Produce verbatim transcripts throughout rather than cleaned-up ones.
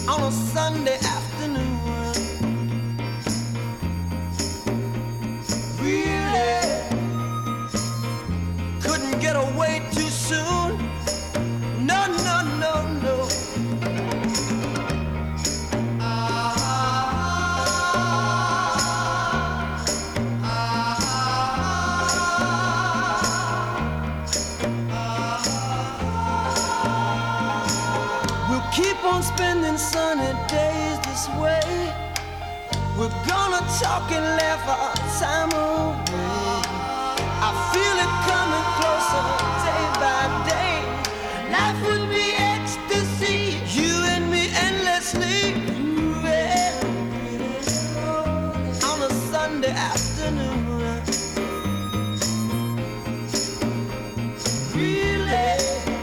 on a Sunday afternoon. Really couldn't get away too soon. No, no, no, no. Keep on spending sunny days this way. We're gonna talk and laugh our time away. I feel it coming closer day by day. Life would be ecstasy, you and me endlessly. Yeah. On a Sunday afternoon. Really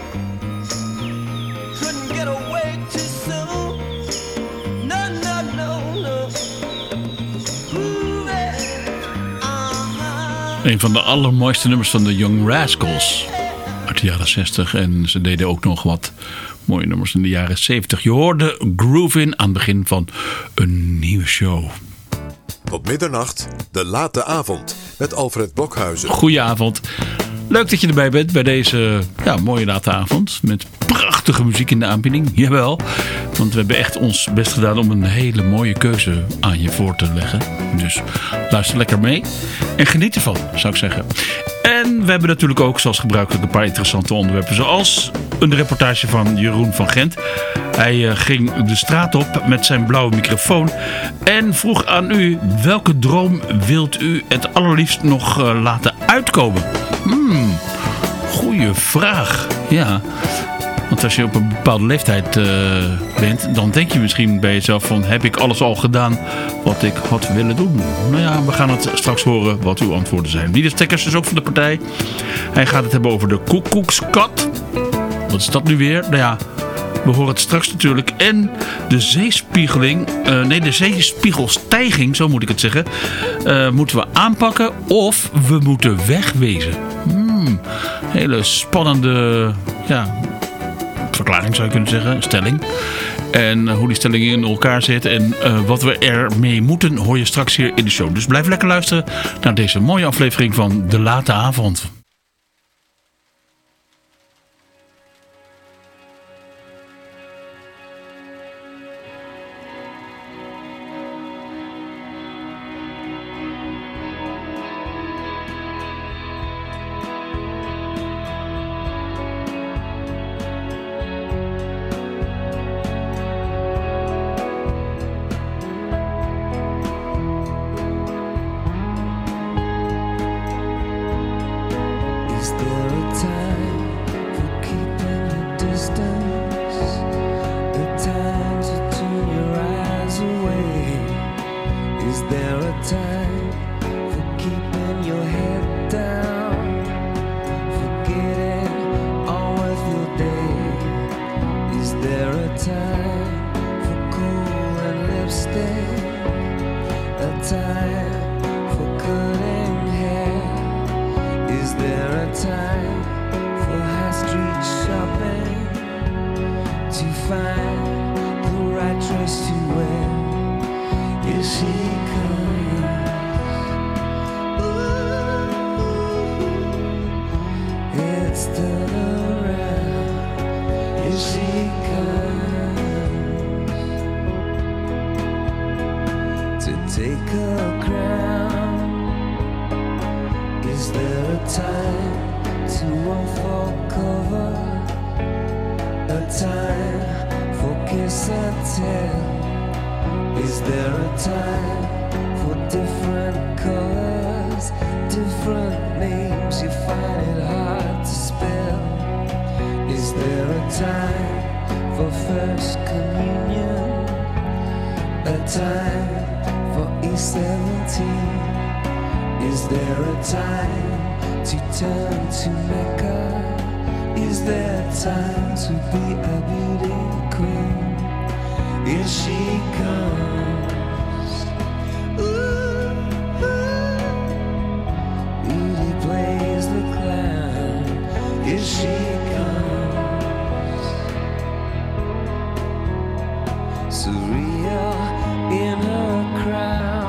couldn't get away too soon. No, no, no, no. Ooh, yeah. Uh-huh. Een van de allermooiste nummers van de Young Rascals uit de jaren zestig. En ze deden ook nog wat mooie nummers in de jaren zeventig. Je hoorde Groove In aan het begin van een nieuwe show. Tot middernacht, de late avond met Alfred Blokhuizen. Goedenavond. Leuk dat je erbij bent bij deze ja, mooie late avond. Met prachtige muziek in de aanbieding. Jawel. Want we hebben echt ons best gedaan om een hele mooie keuze aan je voor te leggen. Dus luister lekker mee. En geniet ervan, zou ik zeggen. En we hebben natuurlijk ook, zoals gebruikelijk, een paar interessante onderwerpen. Zoals een reportage van Jeroen van Gent. Hij uh, ging de straat op met zijn blauwe microfoon. En vroeg aan u, welke droom wilt u het allerliefst nog uh, laten uitkomen? Hmm, goeie vraag. Ja, want als je op een bepaalde leeftijd uh, bent, dan denk je misschien bij jezelf van, heb ik alles al gedaan wat ik had willen doen? Nou ja, we gaan het straks horen wat uw antwoorden zijn. Wie de stekkers is ook van de partij. Hij gaat het hebben over de koekoekskat. Wat is dat nu weer? Nou ja, we horen het straks natuurlijk. En de zeespiegeling, uh, nee de zeespiegelstijging, zo moet ik het zeggen, uh, moeten we aanpakken of we moeten wegwezen. Hmm, hele spannende ja, verklaring zou je kunnen zeggen, stelling. En uh, hoe die stellingen in elkaar zitten en uh, wat we ermee moeten hoor je straks hier in de show. Dus blijf lekker luisteren naar deze mooie aflevering van De Late Avond. surreal in her crown.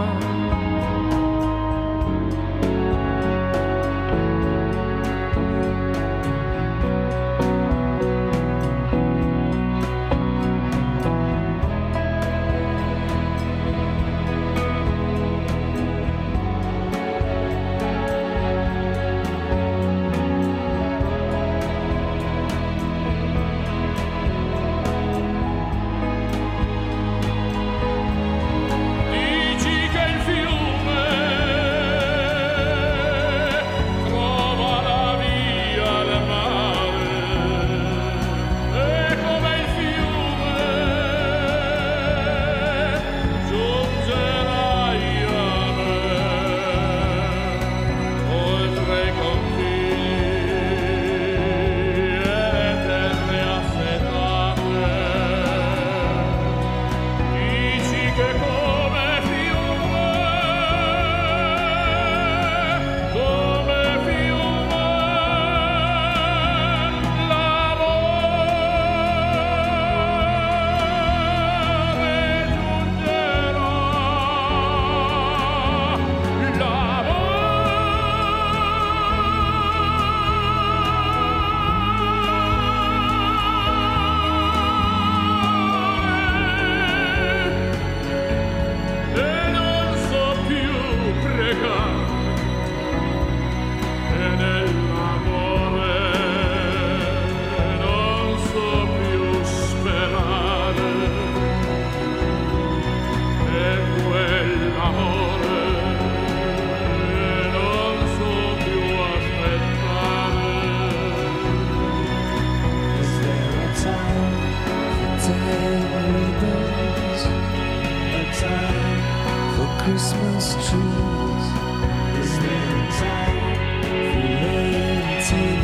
Christmas trees. Is there a time for laying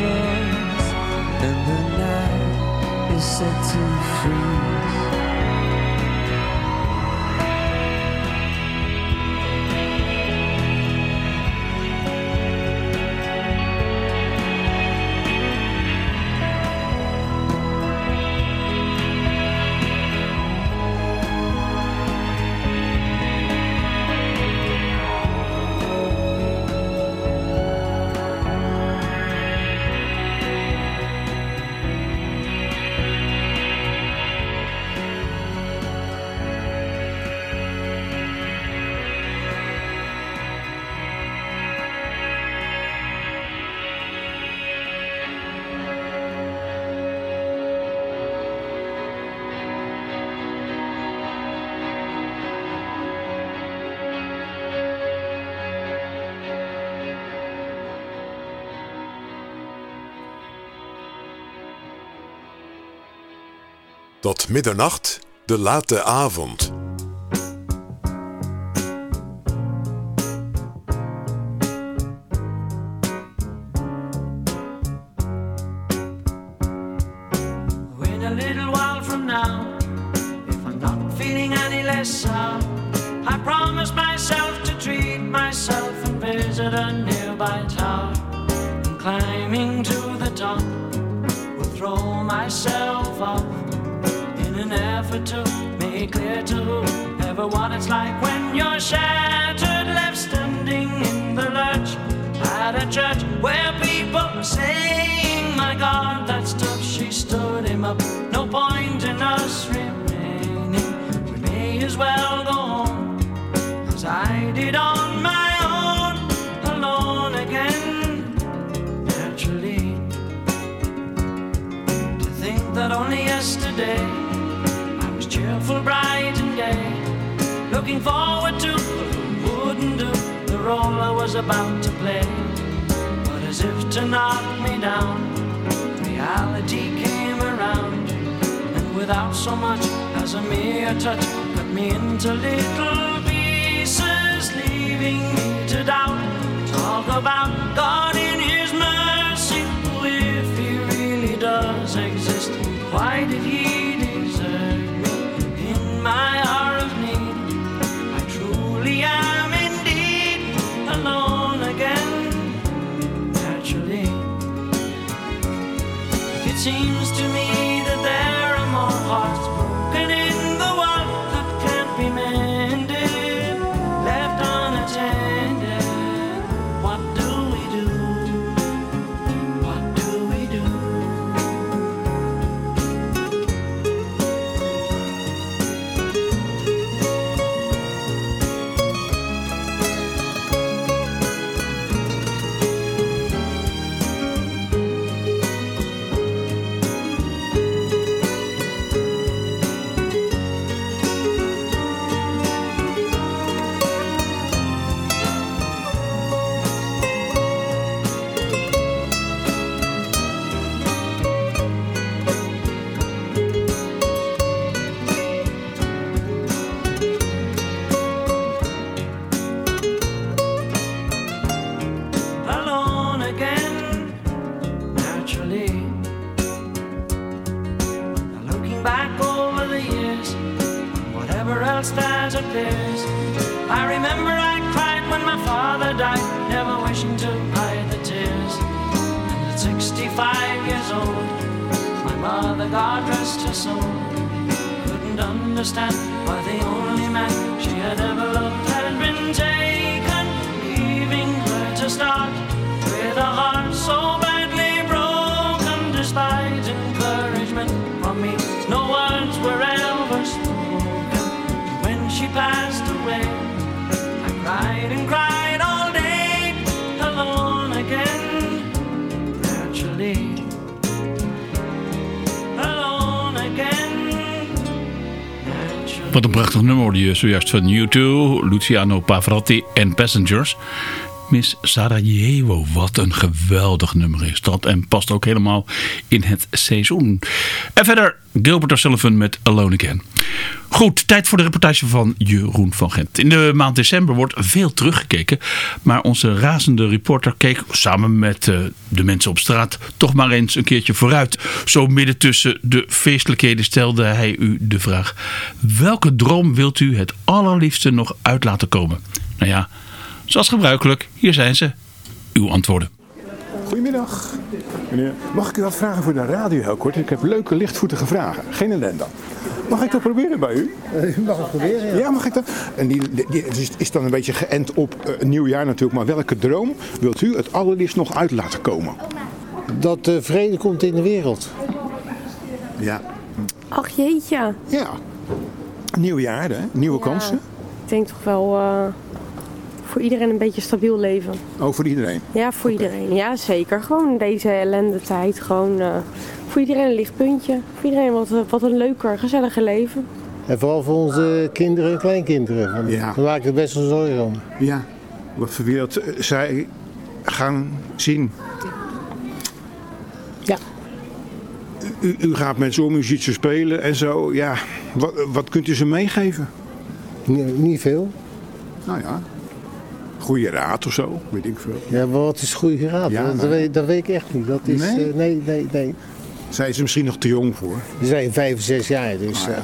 tables and the night is set to freeze? Tot middernacht, de late avond. In a little while from now, if I'm not feeling any less sound, I promise myself to treat myself and visit a nearby tower. And climbing to the top, will throw myself off in an effort to make clear to whoever what it's like when you're shattered, left standing in the lurch at a church where people are saying, my God, that stuff, she stood him up. No point in us remaining, we may as well go home, as I did on my own, alone again, naturally. To think that only yesterday cheerful, bright and gay, looking forward to what wouldn't do the role I was about to play. But as if to knock me down, reality came around, and without so much as a mere touch, cut me into little pieces, leaving me to doubt. Talk about God in His mercy, if He really does exist, why did He my hour of need? I truly am indeed alone again, naturally. It seems to me that there are more hearts broken in the world else that appears. I remember I cried when my father died, never wishing to hide the tears. And at sixty-five years old, my mother, God rest her soul, couldn't understand why the only man she had ever loved had been taken, leaving her to start with a heart so badly broken. Despite encouragement from me, no words were ever spoken. When she passed away, I cried and cried all day, alone again, naturally. Alone again, naturally. Wat een prachtig nummer hoorde je zojuist van U twee, Luciano Pavarotti en Passengers. Miss Sarajevo, wat een geweldig nummer is dat. En past ook helemaal in het seizoen. En verder Gilbert O'Sullivan met Alone Again. Goed, tijd voor de reportage van Jeroen van Gent. In de maand december wordt veel teruggekeken. Maar onze razende reporter keek samen met uh, de mensen op straat toch maar eens een keertje vooruit. Zo midden tussen de feestelijkheden stelde hij u de vraag: welke droom wilt u het allerliefste nog uit laten komen? Nou ja, zoals gebruikelijk, hier zijn ze. Uw antwoorden. Goedemiddag. Meneer, mag ik u wat vragen voor de radio heel kort? Ik heb leuke lichtvoetige vragen. Geen ellende. Mag ik dat proberen bij u? U mag het proberen, ja. Ja, mag ik dat? En die, die, die is, is dan een beetje geënt op uh, een nieuw jaar natuurlijk. Maar welke droom wilt u het allerliefst nog uit laten komen? Dat uh, vrede komt in de wereld. Ja. Ach jeetje. Ja. Nieuw jaar, hè? Nieuwe Ja, kansen. Ik denk toch wel uh, voor iedereen een beetje stabiel leven. Oh, voor iedereen? Ja, voor okay. iedereen. Ja, zeker. Gewoon deze ellende tijd. Gewoon uh, voor iedereen een lichtpuntje. Voor iedereen wat, wat een leuker, gezelliger leven. En vooral voor onze kinderen en kleinkinderen. Want ja. Daar maak ik er best wel zorgen om. Ja. Wat voor wereld zij gaan zien. Ja. U, u gaat met zo'n u ziet ze spelen en zo. Ja, wat, wat kunt u ze meegeven? Nee, niet veel. Nou ja, goede raad of zo, weet ik veel. Ja, maar wat is goede raad? Ja, dat, maar... weet, dat weet ik echt niet. Dat is, nee? Uh, nee, nee, nee. Zij is er misschien nog te jong voor. We zijn vijf of zes jaar, dus... Ah, ja. uh,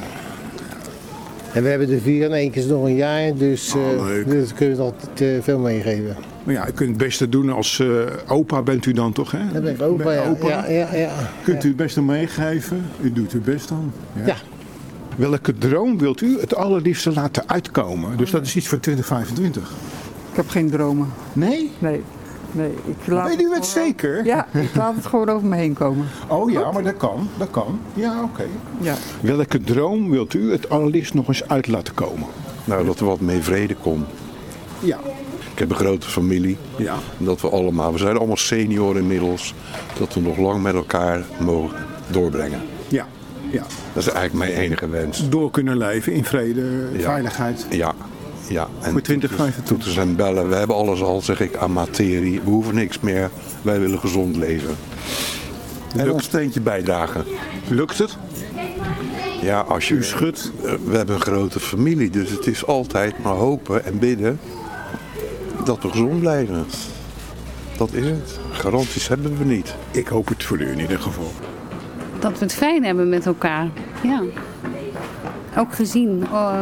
en we hebben er vier en één keer is nog een jaar, dus uh, oh, dus kunnen we altijd uh, veel meegeven. Maar ja, u kunt het beste doen als uh, opa bent u dan toch, hè? Dat ben ik opa, ja. opa. Ja, ja, ja. Kunt ja. u het beste meegeven? U doet uw best dan. Ja. Ja. Welke droom wilt u het allerliefste laten uitkomen? Dus dat is iets voor twintig vijfentwintig. Ik heb geen dromen. Nee? Nee. nee ik laat Weet u het gewoon... zeker? Ja, ik laat het gewoon over me heen komen. Oh ja, maar dat kan. Dat kan. Ja, oké. Okay. Ja. Welke droom wilt u het allerliefst nog eens uit laten komen? Nou, dat er wat meer vrede komt. Ja. Ik heb een grote familie. Ja. Dat we allemaal, we zijn allemaal senioren inmiddels. Dat we nog lang met elkaar mogen doorbrengen. Ja. Ja. Dat is eigenlijk mijn enige wens. Door kunnen leven in vrede, ja. veiligheid. Ja. Ja. En voor twintig vijfentwintig. Toeters en bellen. We hebben alles al, zeg ik, aan materie. We hoeven niks meer. Wij willen gezond leven. En Lukt... ons steentje bijdragen. Lukt het? Ja, als je... U schudt. We hebben een grote familie. Dus het is altijd maar hopen en bidden dat we gezond blijven. Dat is het. Garanties hebben we niet. Ik hoop het voor u in ieder geval. Dat we het fijn hebben met elkaar. Ja. Ook gezien uh,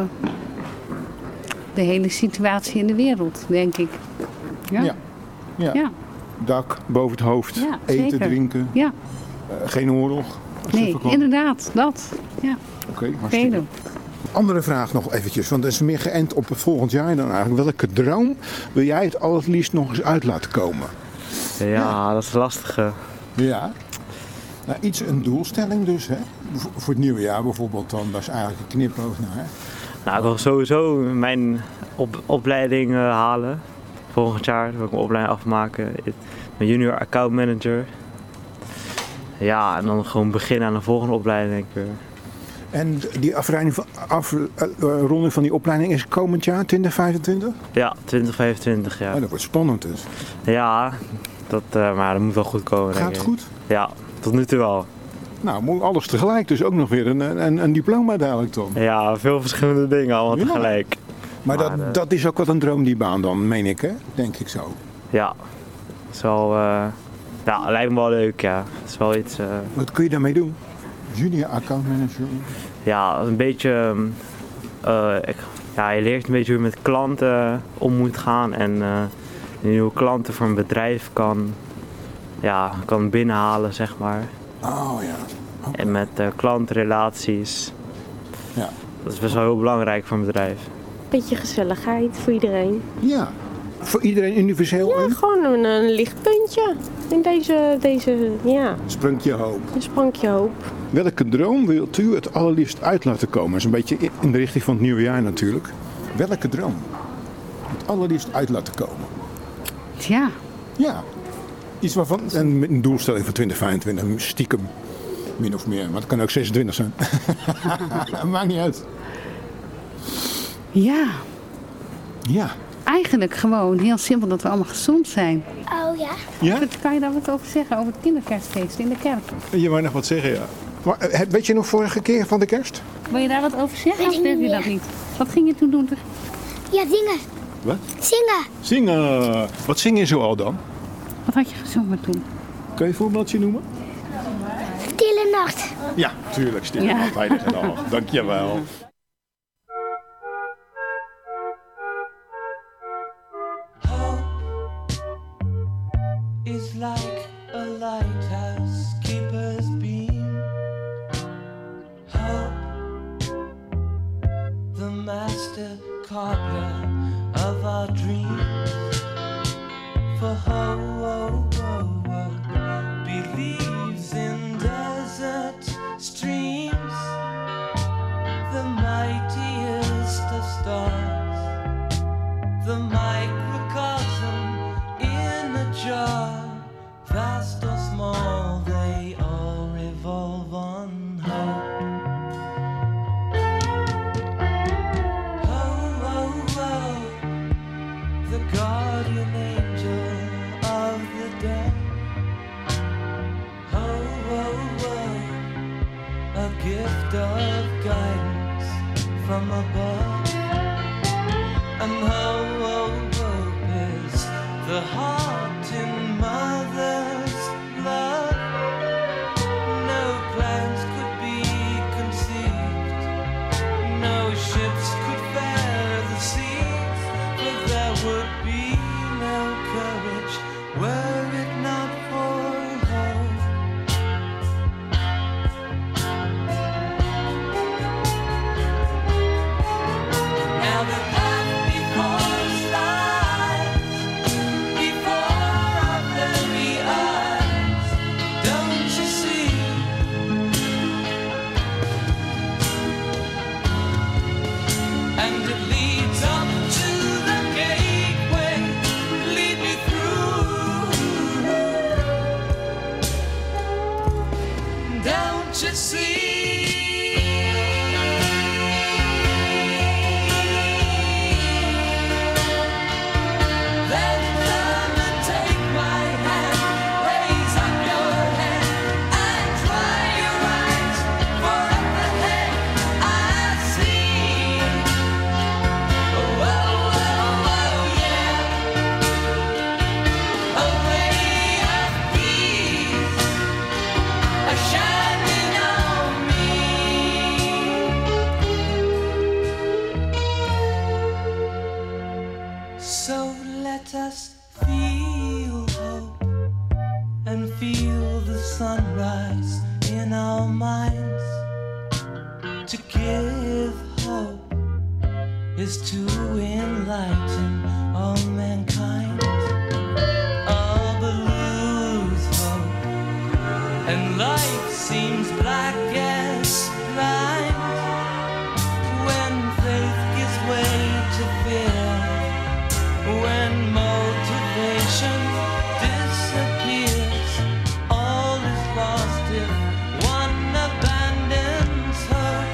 de hele situatie in de wereld, denk ik. Ja. Ja. Ja. Ja. Dak boven het hoofd. Ja, eten, zeker. drinken. Ja. Uh, geen oorlog. Nee, inderdaad. Dat. Ja. Oké, okay, hartstikke. Vele. Andere vraag nog eventjes, want dat is meer geënt op volgend jaar dan eigenlijk. Welke droom wil jij het allerliefst nog eens uit laten komen? Ja, ja. Dat is lastig. Ja. Nou, iets een doelstelling dus, hè? Voor het nieuwe jaar bijvoorbeeld dan, dat is eigenlijk een knipoog naar. Nou, ik wil sowieso mijn op, opleiding uh, halen. Volgend jaar wil ik mijn opleiding afmaken. Mijn junior account manager. Ja, en dan gewoon beginnen aan de volgende opleiding, denk ik. En die afronding van, afronding van die opleiding is komend jaar, twintig vijfentwintig? Ja, twintig vijfentwintig, ja. Oh, dat wordt spannend dus. Ja, dat, uh, maar dat moet wel goed komen. Gaat denk het ik. goed? Ja, tot nu toe wel. Nou, moet alles tegelijk, dus ook nog weer een, een, een diploma dadelijk dan. Ja, veel verschillende dingen allemaal ja. tegelijk. Maar, maar dat, uh, dat is ook wat een droom, die baan dan, meen ik, hè? Denk ik zo. Ja, dat is wel, uh, ja, lijkt me wel leuk, ja. Dat is wel iets... Uh, wat kun je daarmee doen? Junior account manager? Ja, een beetje um, uh, ik, ja, je leert een beetje hoe je met klanten om moet gaan en uh, nieuwe klanten voor een bedrijf kan, ja, kan binnenhalen, zeg maar. Oh ja. Okay. En met uh, klantrelaties. Ja. Dat is best wel heel belangrijk voor een bedrijf. Beetje gezelligheid voor iedereen. Ja. Voor iedereen universeel? Ja, en? gewoon een, een lichtpuntje in deze, deze, ja. Sprankje hoop. Een sprankje hoop. Welke droom wilt u het allerliefst uit laten komen? Dat is een beetje in de richting van het nieuwe jaar natuurlijk. Welke droom het allerliefst uit laten komen? Ja. Ja. Iets waarvan, en een doelstelling voor twintig vijfentwintig, stiekem, min of meer. Maar het kan ook zesentwintig zijn. Maakt niet uit. Ja. Ja. Eigenlijk gewoon heel simpel dat we allemaal gezond zijn. Oh ja? Ja? Kan je daar wat over zeggen, over het kinderkerstfeest in de kerk? Je wou nog wat zeggen, ja. Maar, weet je nog vorige keer van de kerst? Wil je daar wat over zeggen of weet je dat niet? Wat ging je toen doen? Ja, zingen. Wat? Zingen. Zingen. Wat zing je zo al dan? Wat had je gezongen toen? Kun je een voorbeeldje noemen? Stille nacht. Ja, tuurlijk. Stille ja. nacht. Heilige nacht. Dankjewel. Is like a lighthouse keeper's beam. Hope, the master carver of our dreams. For hope, oh, oh, oh, believes in desert streams, the mightiest of stars, the microcosm in a jar. Vast or small, they all revolve on hope. Oh, oh, oh, the guardian angel of the dead. Oh, oh, oh, a gift of guidance from above. And oh, oh, oh, is the heart in mother's love. No plans could be conceived, no ships could bear the seas, but there would be no courage were it not for hope. Now the path before us lies, before our very eyes, don't you see? And it leads up to the gateway, lead me through. Don't you see? Then come and take my hand, raise up your head and dry your eyes, for up ahead I see. Oh, oh, oh, oh, yeah, a way of peace, a shining on me. So let us feel hope and feel the sunrise in our minds. To give hope is to enlighten all mankind. All but lose hope, and life seems black as blind when faith gives way to fear, when motivation disappears. All is lost if one abandons hope.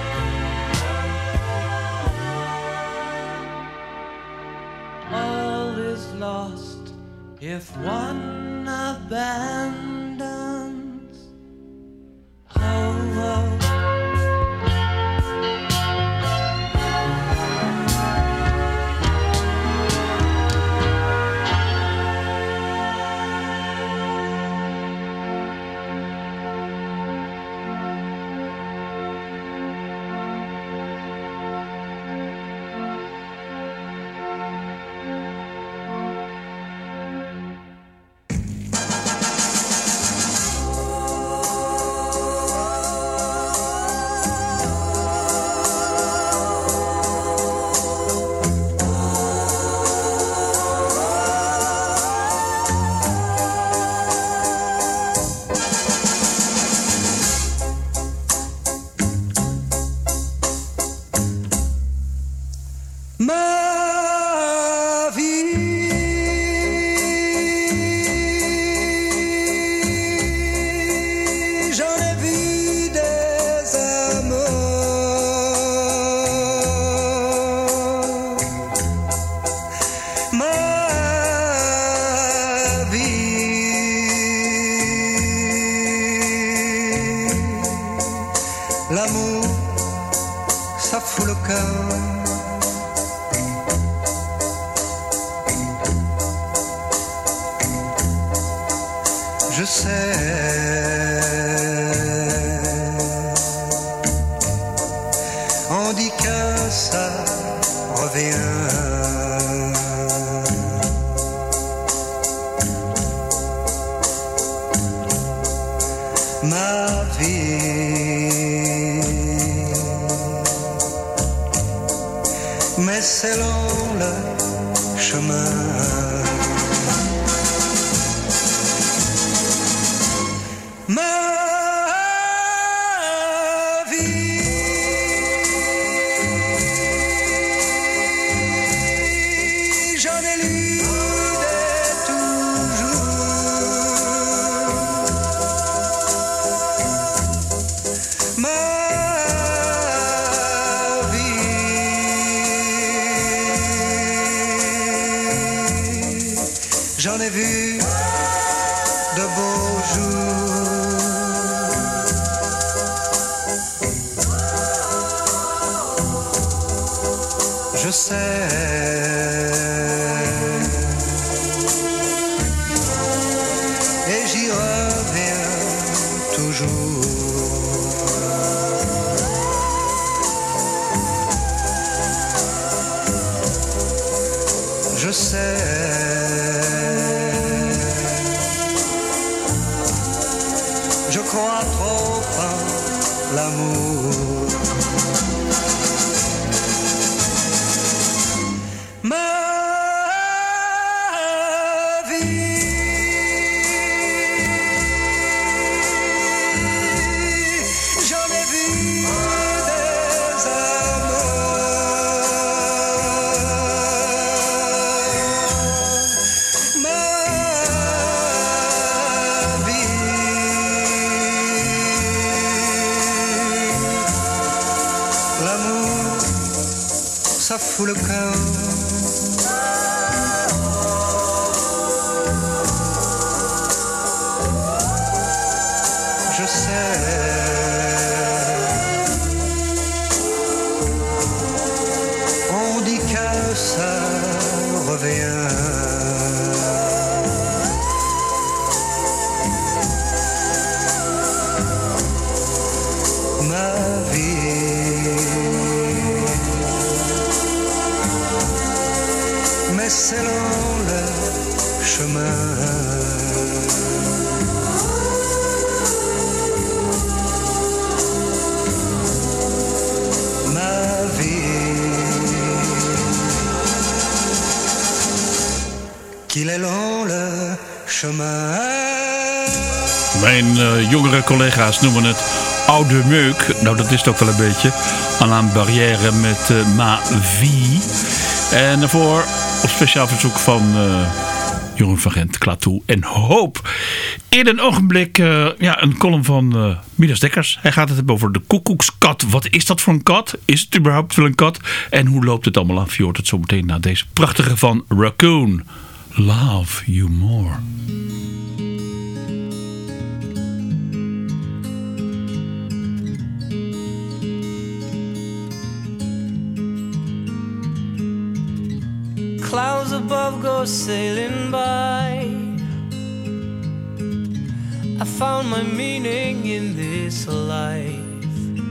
All is lost if one abandons hope. Ma vie, j'en ai vu des amours. Ma l'amour, ça fout le cœur. Je sais, on dit que ça revient. Ma vie, mais c'est long le chemin. Ma vie, j'en ai lu des toujours. Ma j'en ai vu de beaux jours. Je sais, et j'y reviens toujours. Je sais, je crois trop en l'amour. Ma vie, j'en ai vu des amours. Ma l'amour, ça fout le cœur. Je sais, on dit que ça revient. Ma vie, mais c'est long le chemin. Ma vie, qu'il est long le chemin. Mijn uh, jongere collega's noemen het oude meuk. Nou, dat is het ook wel een beetje. Alain Barrière met uh, Ma Vie. En daarvoor op speciaal verzoek van uh, Jeroen van Gent, Klaatu en Hoop. In een ogenblik uh, ja, een column van uh, Midas Dekkers. Hij gaat het hebben over de koekoekskat. Wat is dat voor een kat? Is het überhaupt wel een kat? En hoe loopt het allemaal af? Je hoort het zo meteen na deze prachtige van Raccoon. Love You More. Clouds above go sailing by. I found my meaning in this life.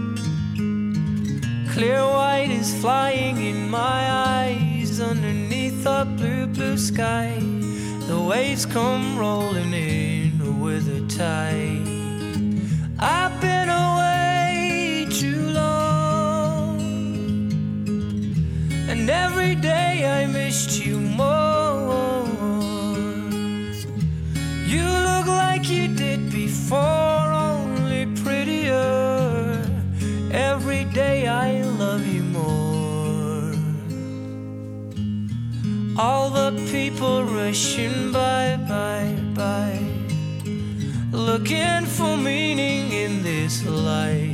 Clear white is flying in my eyes. Underneath a blue, blue sky, the waves come rolling in with a tide. I've been away too long, and every day I missed you more. You look like you did before, only prettier. Every day I love you more. all the people rushing by, by, by, looking for meaning in this life.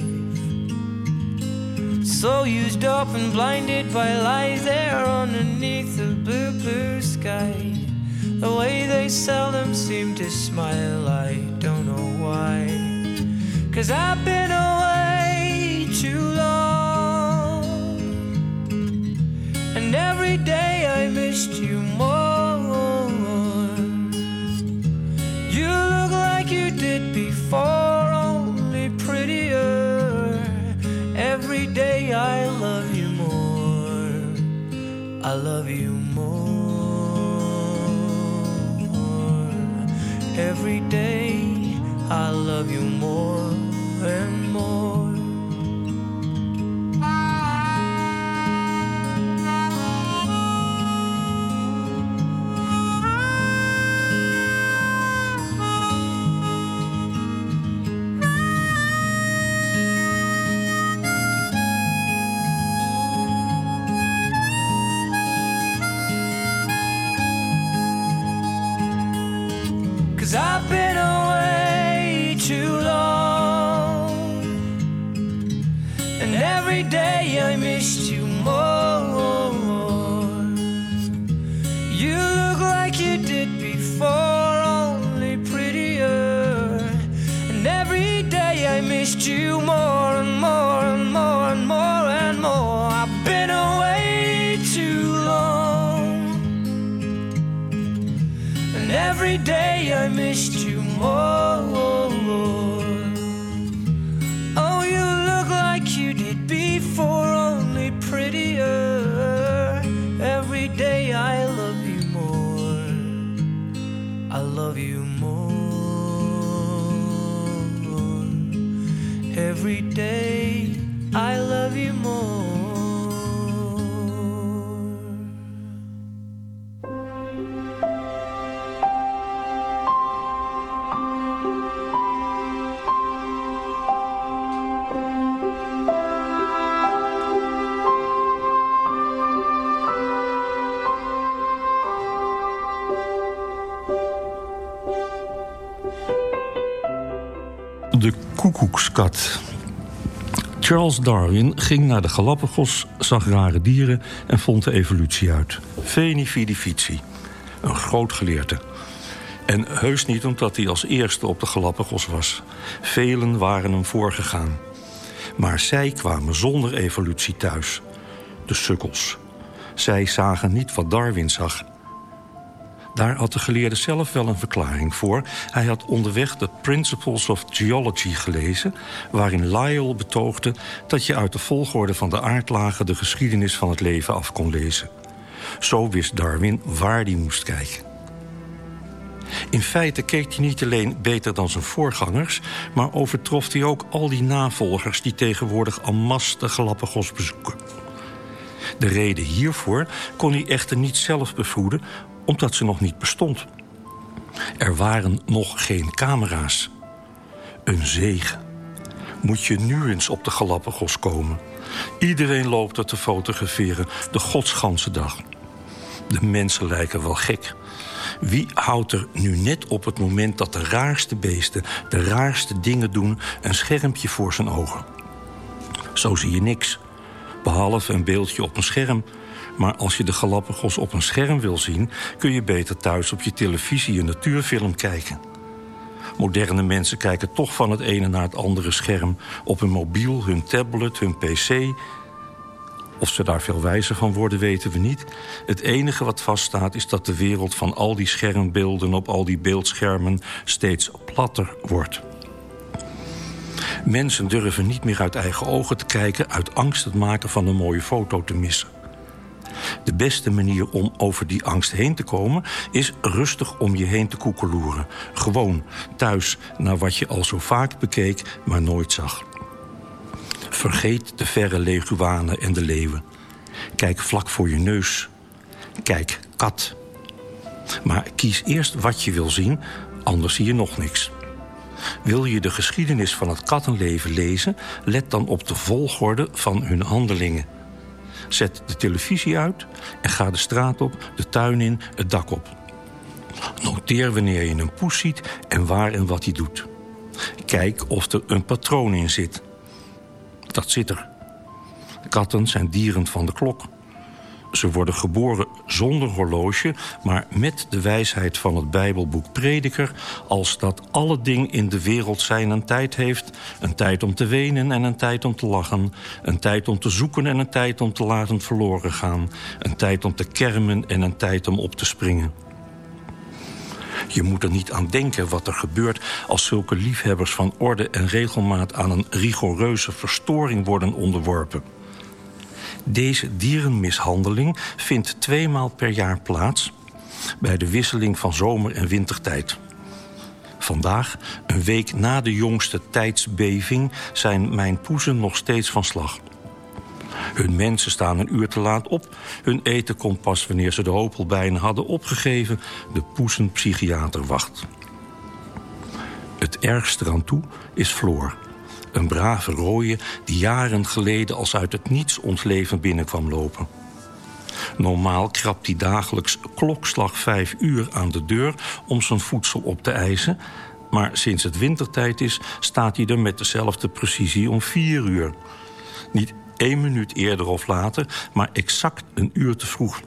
So used up and blinded by lies there underneath the blue, blue sky. The way they seldom seem to smile, I don't know why. 'Cause I've been away too long, and every day I missed you more. You look like you did before, only prettier. Every day I love you more, I love you more. Every day I love you more and more. 'Cause I've been away too long, and every day I missed you more. You look like you did before, only prettier. And every day I missed you more and more and more and more and more. I've been away too long, and every day I missed you more. Oh, you look like you did before, only prettier. Every day I love you more, I love you more. Every day I love you more. De koekoekskat. Charles Darwin ging naar de Galapagos, zag rare dieren en vond de evolutie uit. Veni vidi vici. Een groot geleerde. En heus niet omdat hij als eerste op de Galapagos was. Velen waren hem voorgegaan. Maar zij kwamen zonder evolutie thuis. De sukkels. Zij zagen niet wat Darwin zag. Daar had de geleerde zelf wel een verklaring voor. Hij had onderweg de Principles of Geology gelezen, waarin Lyell betoogde dat je uit de volgorde van de aardlagen de geschiedenis van het leven af kon lezen. Zo wist Darwin waar hij moest kijken. In feite keek hij niet alleen beter dan zijn voorgangers, maar overtrof hij ook al die navolgers die tegenwoordig en masse de Galapagos bezoeken. De reden hiervoor kon hij echter niet zelf bevroeden, omdat ze nog niet bestond. Er waren nog geen camera's. Een zegen. Moet je nu eens op de Galapagos komen. Iedereen loopt er te fotograferen, de godsganse dag. De mensen lijken wel gek. Wie houdt er nu net op het moment dat de raarste beesten, de raarste dingen doen, een schermpje voor zijn ogen? Zo zie je niks, behalve een beeldje op een scherm. Maar als je de Galapagos op een scherm wil zien, kun je beter thuis op je televisie een natuurfilm kijken. Moderne mensen kijken toch van het ene naar het andere scherm, op hun mobiel, hun tablet, hun pc. Of ze daar veel wijzer van worden, weten we niet. Het enige wat vaststaat is dat de wereld van al die schermbeelden op al die beeldschermen steeds platter wordt. Mensen durven niet meer uit eigen ogen te kijken, uit angst het maken van een mooie foto te missen. De beste manier om over die angst heen te komen is rustig om je heen te koekeloeren. Gewoon thuis naar wat je al zo vaak bekeek, maar nooit zag. Vergeet de verre leguanen en de leeuwen. Kijk vlak voor je neus. Kijk kat. Maar kies eerst wat je wil zien, anders zie je nog niks. Wil je de geschiedenis van het kattenleven lezen, let dan op de volgorde van hun handelingen. Zet de televisie uit en ga de straat op, de tuin in, het dak op. Noteer wanneer je een poes ziet en waar en wat hij doet. Kijk of er een patroon in zit. Dat zit er. Katten zijn dieren van de klok. Ze worden geboren zonder horloge, maar met de wijsheid van het Bijbelboek Prediker, als dat alle ding in de wereld zijn een tijd heeft, een tijd om te wenen en een tijd om te lachen, een tijd om te zoeken en een tijd om te laten verloren gaan, een tijd om te kermen en een tijd om op te springen. Je moet er niet aan denken wat er gebeurt als zulke liefhebbers van orde en regelmaat aan een rigoureuze verstoring worden onderworpen. Deze dierenmishandeling vindt tweemaal per jaar plaats bij de wisseling van zomer- en wintertijd. Vandaag, een week na de jongste tijdsbeving, zijn mijn poezen nog steeds van slag. Hun mensen staan een uur te laat op. Hun eten komt pas wanneer ze de hoop al bijna hadden opgegeven. De poesenpsychiater wacht. Het ergste eraan toe is Floor. Een brave rooie die jaren geleden als uit het niets ons leven binnenkwam lopen. Normaal krabt hij dagelijks klokslag vijf uur aan de deur om zijn voedsel op te eisen. Maar sinds het wintertijd is, staat hij er met dezelfde precisie om vier uur. Niet één minuut eerder of later, maar exact een uur te vroeg.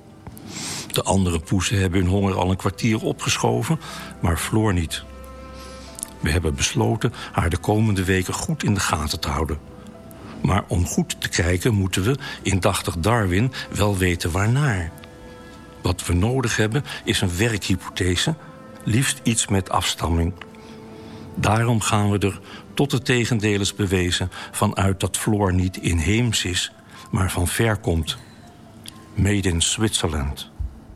De andere poesen hebben hun honger al een kwartier opgeschoven, maar Floor niet. We hebben besloten haar de komende weken goed in de gaten te houden. Maar om goed te kijken moeten we, indachtig Darwin, wel weten waarnaar. Wat we nodig hebben is een werkhypothese, liefst iets met afstamming. Daarom gaan we er, tot het tegendeel is bewezen, vanuit dat Floor niet inheems is, maar van ver komt. Made in Switzerland.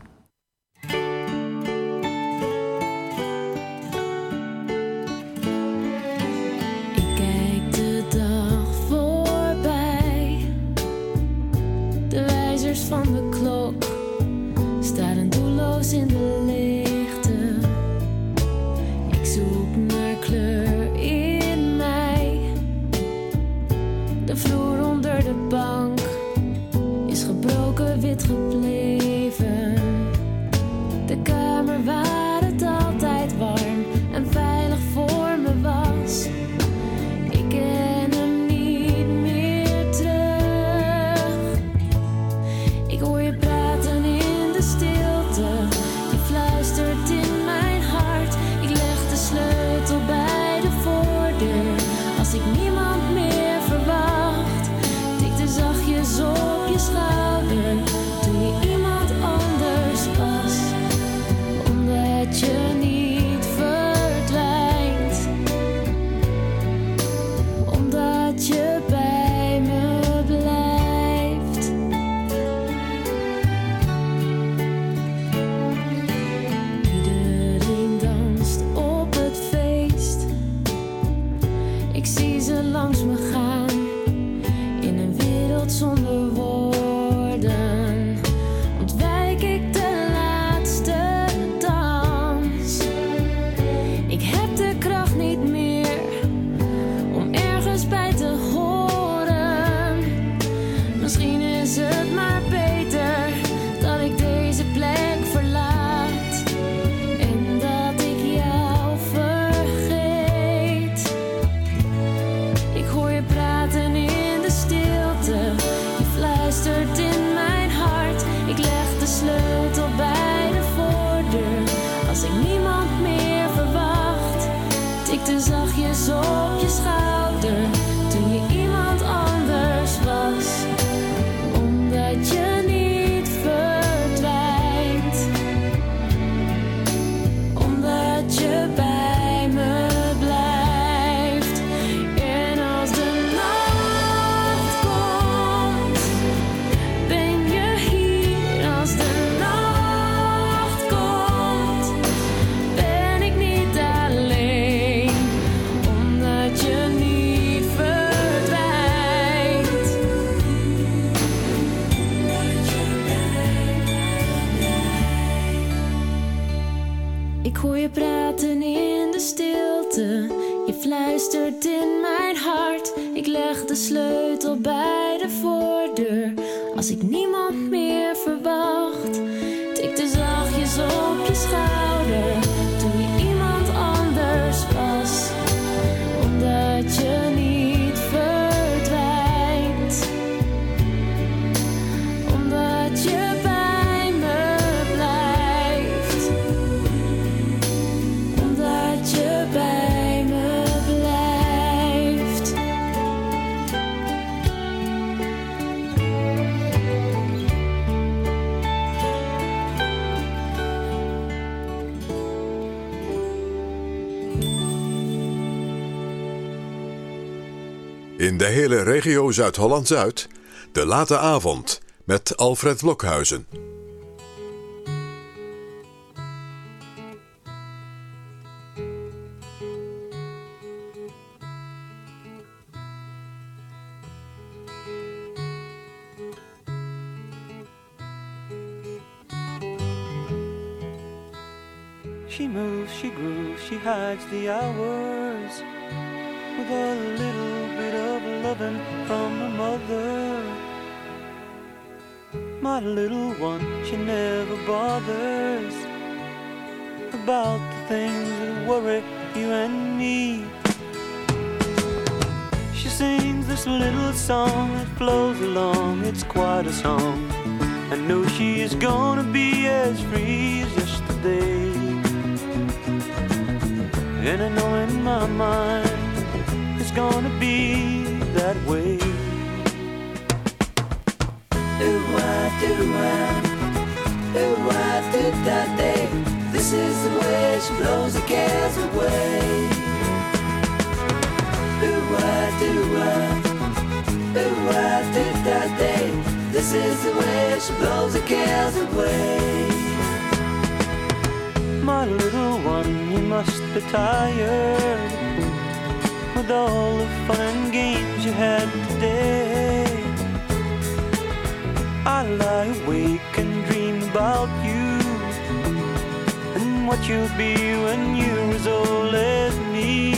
Van de klok staren doelloos in de leegte. Ik zoek naar kleur in mij. De vloer onder de bank is gebroken wit gebleven. De kamer waar het altijd warm en veilig voor me was. Ik ken hem niet meer terug. Ik hoor je praten in de stilte. Je fluistert in mijn hart. Ik leg de sleutel bij de voordeur. Als ik niemand meer verwacht, tikte zachtjes op je schouder toen je iemand anders was. Omdat je niet verdwijnt, omdat je bij me blijft. Iedereen danst op het feest. Ik zie ze langs me gaan in een wereld zonder woorden. Ontwijk ik de laatste dans. Ik heb de kracht niet meer om ergens bij te horen. Misschien is het maar beter dat ik deze plek verlaat en dat ik jou vergeet. Ik hoor je praten in de stilte. Je fluistert in mijn hart. Ik leg de sleutel bij de voordeur. Als ik niemand meer verwacht, tikte zachtjes op je schouder toen je iemand anders was. Omdat je niet verdwijnt, omdat je bij me blijft. En als de nacht komt, ben je hier. Als de nacht komt, ben ik niet alleen, omdat je niet verdwijnt. Ik hoor je praten in de stilte. Je fluistert in mijn hart. Ik leg de sleutel bij de voordeur. Als ik niemand meer verwacht, tikte zachtjes op je schouder toen je iemand anders was, omdat je niet verdwijnt, omdat je bij me blijft, omdat je bij me blijft. In de hele regio Zuid-Holland-Zuid, de late avond met Alfred Blokhuizen. She moves, she grooves, she hides the hours with a little bit of loving from her mother. My little one, she never bothers about the things that worry you and me. She sings this little song that flows along, it's quite a song. I know she is gonna be as free as yesterday. And I know in my mind it's gonna be that way. Do-wah, do-wah, do-wah, do-da-day. This is the way she blows the cares away. Do-wah, do-wah, do-wah, do-da-day. This is the way she blows the cares away. My little one, you must be tired with all the fun and games you had today. I lie awake and dream about you and what you'll be when you're as old as me.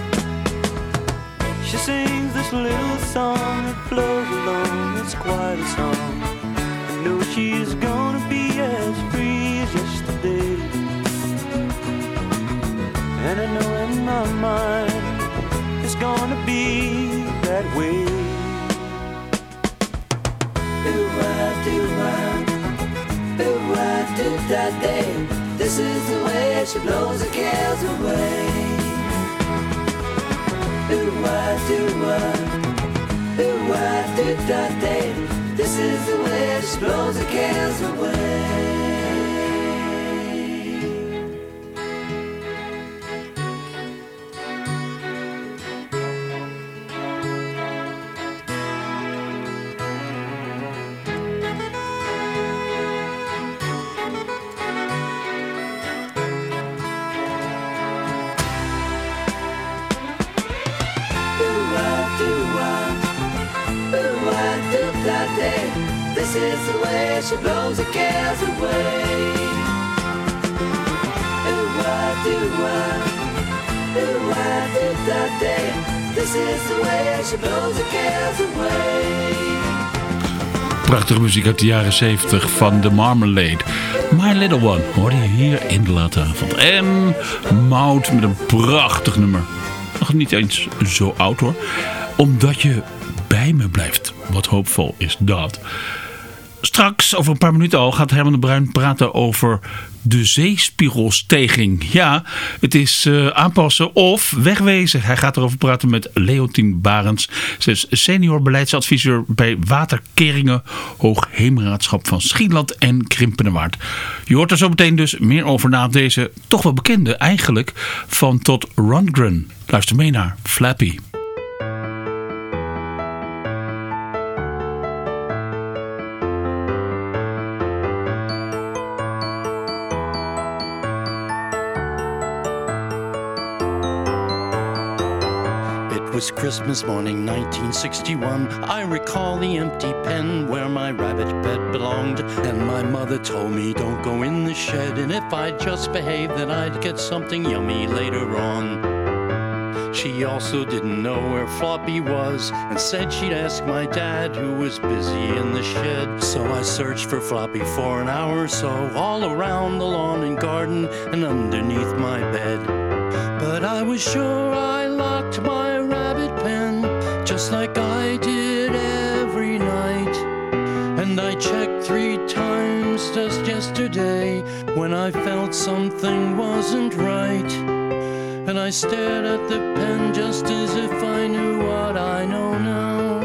She sings this little song that flows along, it's quite a song. I know she's gonna be as free as yesterday. And I know in my mind it's gonna be that way. Do-wah, do-wah, do-wah, do-da-day. This is the way she blows the cares away. Do-wah, do-wah, do-wah, do-da-day. This is the way she blows the cares away. This is the way she blows the cares away. Do-wah, do-wah, do-wah, do-da-day. This is the way she blows the cares away. Prachtige muziek uit de jaren zeventig van The Marmalade. My Little One hoorde je hier in de late avond. En Maud met een prachtig nummer. Nog niet eens zo oud hoor. Omdat je bij me blijft. Wat hoopvol is dat. Straks, over een paar minuten al, gaat Herman de Bruin praten over de zeespiegelstijging. Ja, het is uh, aanpassen of wegwezen. Hij gaat erover praten met Leontien Barends. Ze is senior beleidsadviseur bij Waterkeringen Hoogheemraadschap van Schieland en Krimpenerwaard. Je hoort er zo meteen dus meer over na deze toch wel bekende eigenlijk van Todd Rundgren. Luister mee naar Flappy. It was Christmas morning nineteen sixty-one. I recall the empty pen where my rabbit bed belonged. And my mother told me don't go in the shed, and if I just behaved then I'd get something yummy later on. She also didn't know where Floppy was and said she'd ask my dad, who was busy in the shed. So I searched for Floppy for an hour or so, all around the lawn and garden and underneath my bed. But I was sure I locked my rabbit pen, just like I did every night. And I checked three times just yesterday when I felt something wasn't right. And I stared at the pen just as if I knew what I know now.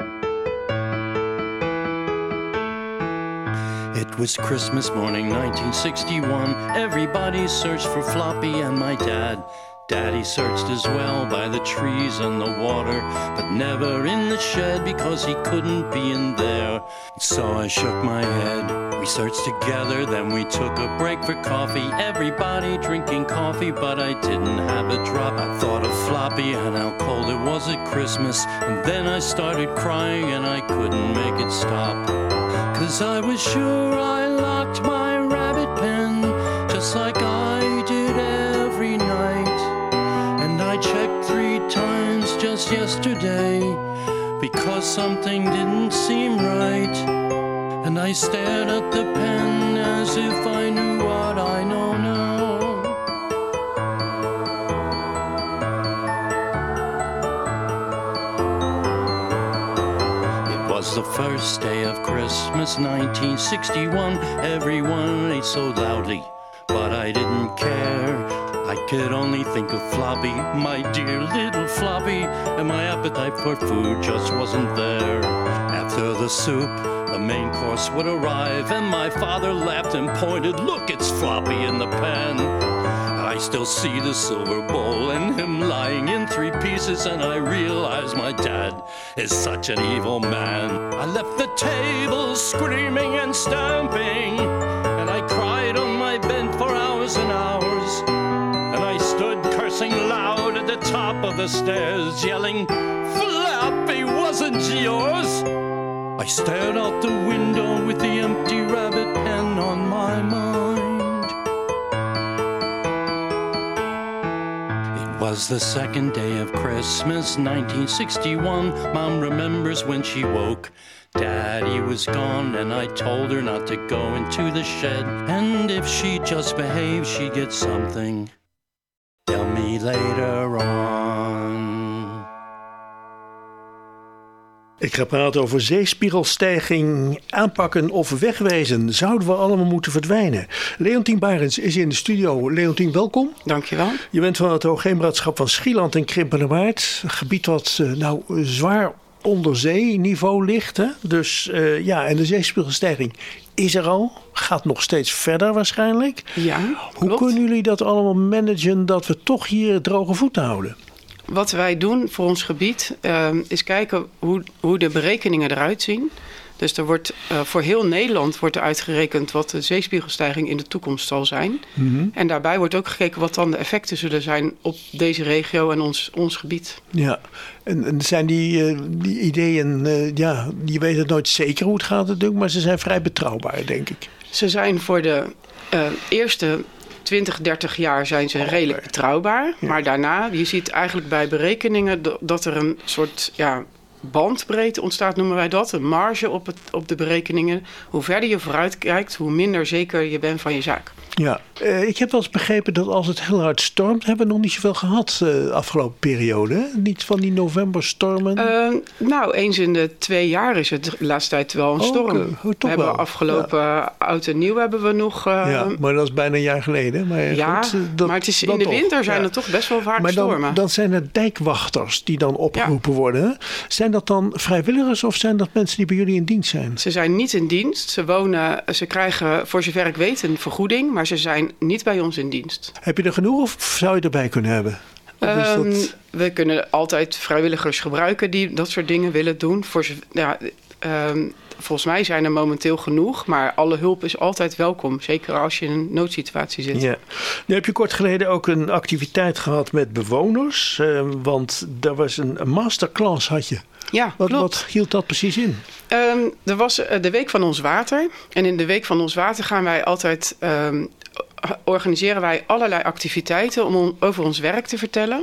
It was Christmas morning, nineteen sixty-one. Everybody searched for Floppy and my dad. Daddy searched as well by the trees and the water, but never in the shed because he couldn't be in there. So I shook my head. We searched together, then we took a break for coffee. Everybody drinking coffee, but I didn't have a drop. I thought of Floppy and how cold it was at Christmas, and then I started crying and I couldn't make it stop. Cause I was sure I locked my rabbit pen, just like I did every night. And I checked three times just yesterday, because something didn't seem right. And I stared at the pen as if I knew what I know now. It was the first day of Christmas, nineteen sixty-one. Everyone ate so loudly, but I didn't care. I could only think of Floppy, my dear little Floppy, and my appetite for food just wasn't there. After the soup, the main course would arrive, and my father laughed and pointed, "Look, it's Floppy in the pan." I still see the silver bowl and him lying in three pieces, and I realize my dad is such an evil man. I left the table screaming and stamping, and I cried on my bed for hours and hours. And I stood cursing loud at the top of the stairs, yelling, "Floppy wasn't yours!" I stared out the window with the empty rabbit pen on my mind. It was the second day of Christmas, nineteen sixty-one. Mom remembers when she woke. Daddy was gone, and I told her not to go into the shed. And if she just behaved, she'd get something. Tell me later on. Ik ga praten over zeespiegelstijging, aanpakken of wegwezen. Zouden we allemaal moeten verdwijnen? Leontien Barends is in de studio. Leontien, welkom. Dankjewel. Je bent van het Hoogheemraadschap van Schieland en Krimpenerwaard. Een gebied wat nou zwaar onder zeeniveau ligt. Hè? Dus uh, ja, en de zeespiegelstijging is er al. Gaat nog steeds verder waarschijnlijk. Ja, Hoe klopt. kunnen jullie dat allemaal managen dat we toch hier droge voeten houden? Wat wij doen voor ons gebied uh, is kijken hoe, hoe de berekeningen eruit zien. Dus er wordt, uh, voor heel Nederland wordt er uitgerekend wat de zeespiegelstijging in de toekomst zal zijn. Mm-hmm. En daarbij wordt ook gekeken wat dan de effecten zullen zijn op deze regio en ons, ons gebied. Ja, en, en zijn die, uh, die ideeën, uh, ja, je weet het nooit zeker hoe het gaat natuurlijk, maar ze zijn vrij betrouwbaar, denk ik. Ze zijn voor de uh, eerste twintig, dertig jaar zijn ze redelijk betrouwbaar. Ja. Maar daarna, je ziet eigenlijk bij berekeningen dat er een soort ja, bandbreedte ontstaat, noemen wij dat. Een marge op, het, op de berekeningen. Hoe verder je vooruit kijkt, hoe minder zeker je bent van je zaak. Ja, uh, ik heb wel eens begrepen dat als het heel hard stormt, hebben we nog niet zoveel gehad uh, de afgelopen periode. Hè? Niet van die novemberstormen. Uh, nou, eens in de twee jaar is het de laatste tijd wel een storm. Oh, okay. oh, we hebben wel. afgelopen ja. oud en nieuw hebben we nog. Uh, ja, maar dat is bijna een jaar geleden. Maar ja, goed, dat, maar het is, in de toch. winter zijn ja. er toch best wel vaak maar dan, stormen. Dan zijn er dijkwachters die dan opgeroepen ja. worden. Zijn dat dan vrijwilligers of zijn dat mensen die bij jullie in dienst zijn? Ze zijn niet in dienst. Ze wonen, ze krijgen voor zover ik weet een vergoeding, maar ze zijn niet bij ons in dienst. Heb je er genoeg of zou je erbij kunnen hebben? Um, dat... We kunnen altijd vrijwilligers gebruiken die dat soort dingen willen doen. Voor ze, ja, um, volgens mij zijn er momenteel genoeg, maar alle hulp is altijd welkom. Zeker als je in een noodsituatie zit. Ja. Nu heb je kort geleden ook een activiteit gehad met bewoners. Uh, want er was een, een masterclass had je. Ja, wat, klopt. Wat hield dat precies in? Um, er was uh, de Week van Ons Water. En in de Week van Ons Water gaan wij altijd um, organiseren wij allerlei activiteiten om on, over ons werk te vertellen.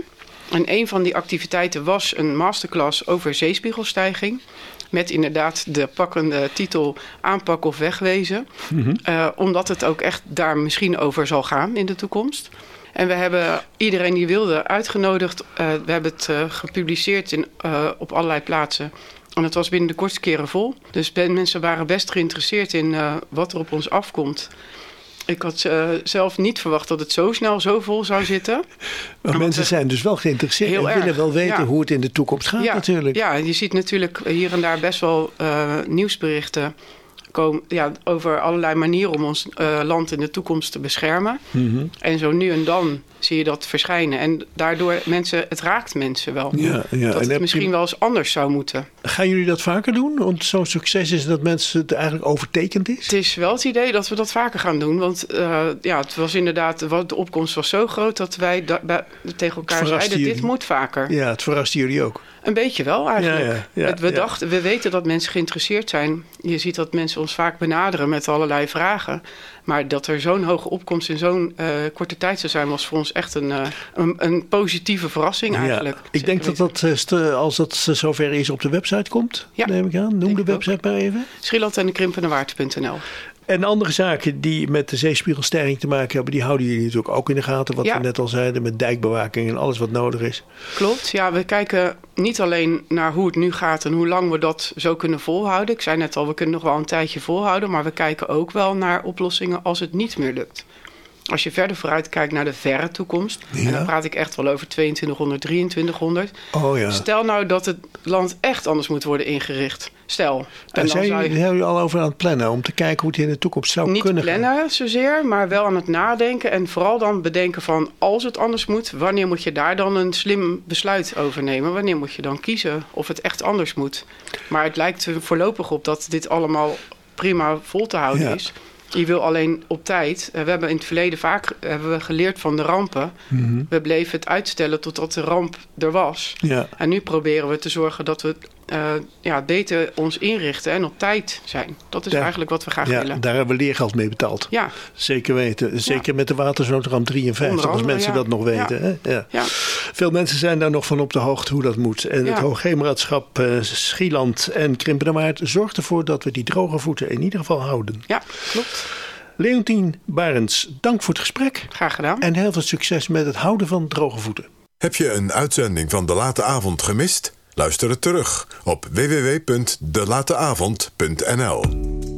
En een van die activiteiten was een masterclass over zeespiegelstijging. Met inderdaad de pakkende titel aanpakken of wegwezen. Mm-hmm. Uh, omdat het ook echt daar misschien over zal gaan in de toekomst. En we hebben iedereen die wilde uitgenodigd. Uh, we hebben het uh, gepubliceerd in, uh, op allerlei plaatsen. En het was binnen de kortste keren vol. Dus mensen waren best geïnteresseerd in uh, wat er op ons afkomt. Ik had uh, zelf niet verwacht dat het zo snel zo vol zou zitten. Maar mensen zijn dus wel geïnteresseerd en willen erg. wel weten ja. hoe het in de toekomst gaat ja. natuurlijk. Ja, je ziet natuurlijk hier en daar best wel uh, nieuwsberichten komen, ja, over allerlei manieren om ons uh, land in de toekomst te beschermen. Mm-hmm. En zo nu en dan zie je dat verschijnen. En daardoor mensen, het raakt mensen wel. Ja, ja. Dat en het misschien je... wel eens anders zou moeten. Gaan jullie dat vaker doen? Want zo'n succes is dat mensen het eigenlijk overtekend is? Het is wel het idee dat we dat vaker gaan doen. Want uh, ja, het was inderdaad, de opkomst was zo groot dat wij da- bij, tegen elkaar zeiden, jullie. dit moet vaker. Ja, het verraste jullie ook. Een beetje wel eigenlijk. Ja, ja, ja, we, ja. dachten, we weten dat mensen geïnteresseerd zijn. Je ziet dat mensen ons vaak benaderen met allerlei vragen. Maar dat er zo'n hoge opkomst in zo'n uh, korte tijd zou zijn, was voor ons echt een, uh, een, een positieve verrassing eigenlijk. Ja, ik denk dat dat, als dat zover is, op de website komt, ja, neem ik aan. Noem de website maar even. Schieland en de krimpendewaard punt n l. En andere zaken die met de zeespiegelstijging te maken hebben, die houden jullie natuurlijk ook in de gaten. Wat ja. we net al zeiden, met dijkbewaking en alles wat nodig is. Klopt, ja, we kijken niet alleen naar hoe het nu gaat en hoe lang we dat zo kunnen volhouden. Ik zei net al, we kunnen nog wel een tijdje volhouden, maar we kijken ook wel naar oplossingen als het niet meer lukt. Als je verder vooruit kijkt naar de verre toekomst, ja. en dan praat ik echt wel over tweeëntwintighonderd, drieëntwintighonderd. Oh ja. Stel nou dat het land echt anders moet worden ingericht. Stel. En zijn jullie je... er al over aan het plannen om te kijken hoe het in de toekomst zou niet kunnen plannen gaan? Niet zozeer, maar wel aan het nadenken. En vooral dan bedenken van als het anders moet, wanneer moet je daar dan een slim besluit over nemen? Wanneer moet je dan kiezen of het echt anders moet? Maar het lijkt er voorlopig op dat dit allemaal prima vol te houden ja. is. Je wil alleen op tijd. We hebben in het verleden vaak hebben we geleerd van de rampen. Mm-hmm. We bleven het uitstellen totdat de ramp er was. Ja. En nu proberen we te zorgen dat we uh, ja, beter ons inrichten en op tijd zijn. Dat is daar, eigenlijk wat we graag ja, willen. Daar hebben we leergeld mee betaald. Ja. Zeker weten. Zeker ja. met de watersnoodramp drieënvijftig, andere, als mensen ja. dat nog weten. Ja. Hè? Ja. Ja. Veel mensen zijn daar nog van op de hoogte hoe dat moet. En ja. het Hoogheemraadschap uh, Schieland en Krimpenderwaard zorgt ervoor dat we die droge voeten in ieder geval houden. Ja, klopt. Leontien Barends, dank voor het gesprek. Graag gedaan. En heel veel succes met het houden van droge voeten. Heb je een uitzending van De Late Avond gemist? Luister het terug op w w w punt de late avond punt n l.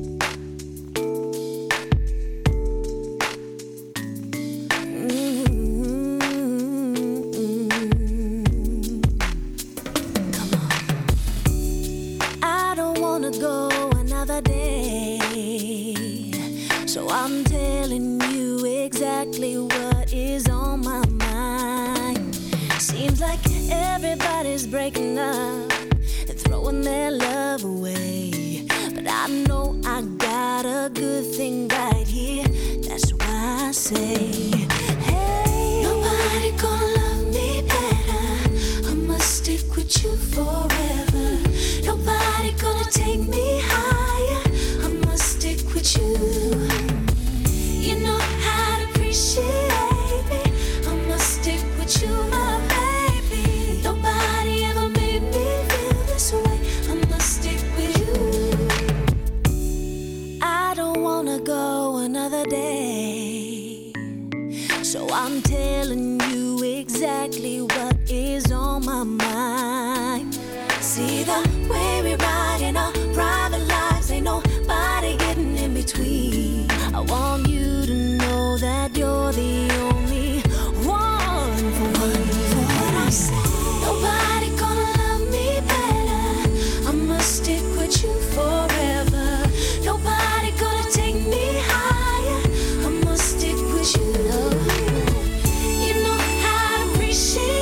I'm telling you exactly what is on my mind. Seems like everybody's breaking up and throwing their love away. But I know I got a good thing right here. That's why I say, hey, nobody gonna love me better. I must stick with you forever. Nobody gonna take me higher. I must stick with you. You know how to appreciate me. I must stick with you, my baby. Nobody ever made me feel this way. I must stick with you. I don't wanna go another day, so I'm telling you exactly what is on my mind. See the way we ride in our private lives, ain't nobody getting in between. I want you to know that you're the only one for me. For what I say, nobody gonna love me better. I must stick with you forever. Nobody gonna take me higher. I must stick with you. You know how to appreciate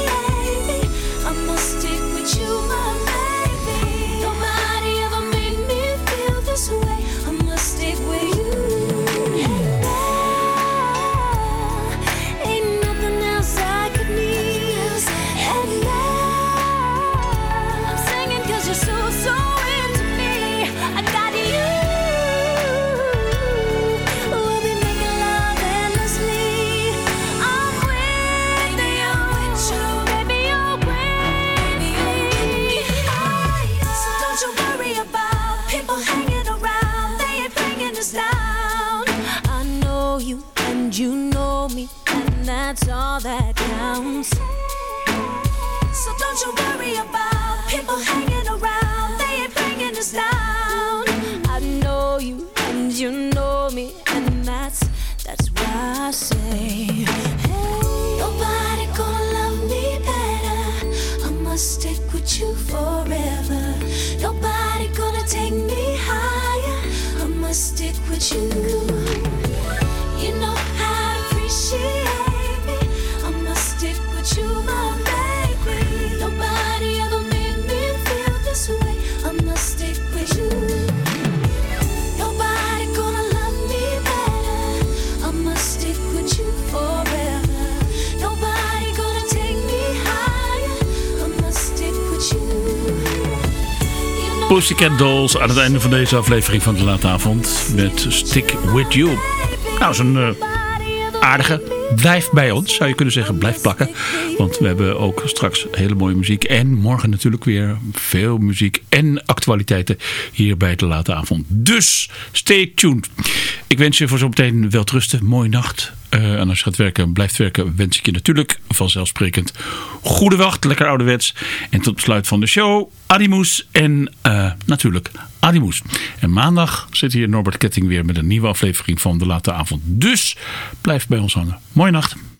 that's all that counts. So don't you worry about people hanging around. They ain't bringing us down. I know you and you know me, and that's that's why I say, hey, nobody gonna love me better. I must stick with you forever. Nobody gonna take me higher. I must stick with you. You know how to appreciate me. I must stick with you, my baby. Nobody ever made me feel this way. I must stick with you. Nobody gonna love me better. I must stick with you forever. Nobody gonna take me higher. I must stick with you. Pussycat Dolls aan het einde van deze aflevering van de Late Avond met Stick With You. Nou, zo'n uh, aardige. Blijf bij ons, zou je kunnen zeggen. Blijf plakken. Want we hebben ook straks hele mooie muziek. En morgen natuurlijk weer veel muziek en actualiteiten hier bij de Late Avond. Dus stay tuned. Ik wens je voor zometeen wel rusten. Mooie nacht. Uh, en als je gaat werken, blijft werken, wens ik je natuurlijk vanzelfsprekend goede wacht, lekker ouderwets. En tot besluit van de show, Adimus en uh, natuurlijk Adimus. En maandag zit hier Norbert Ketting weer met een nieuwe aflevering van de Late Avond. Dus blijf bij ons hangen. Mooie nacht.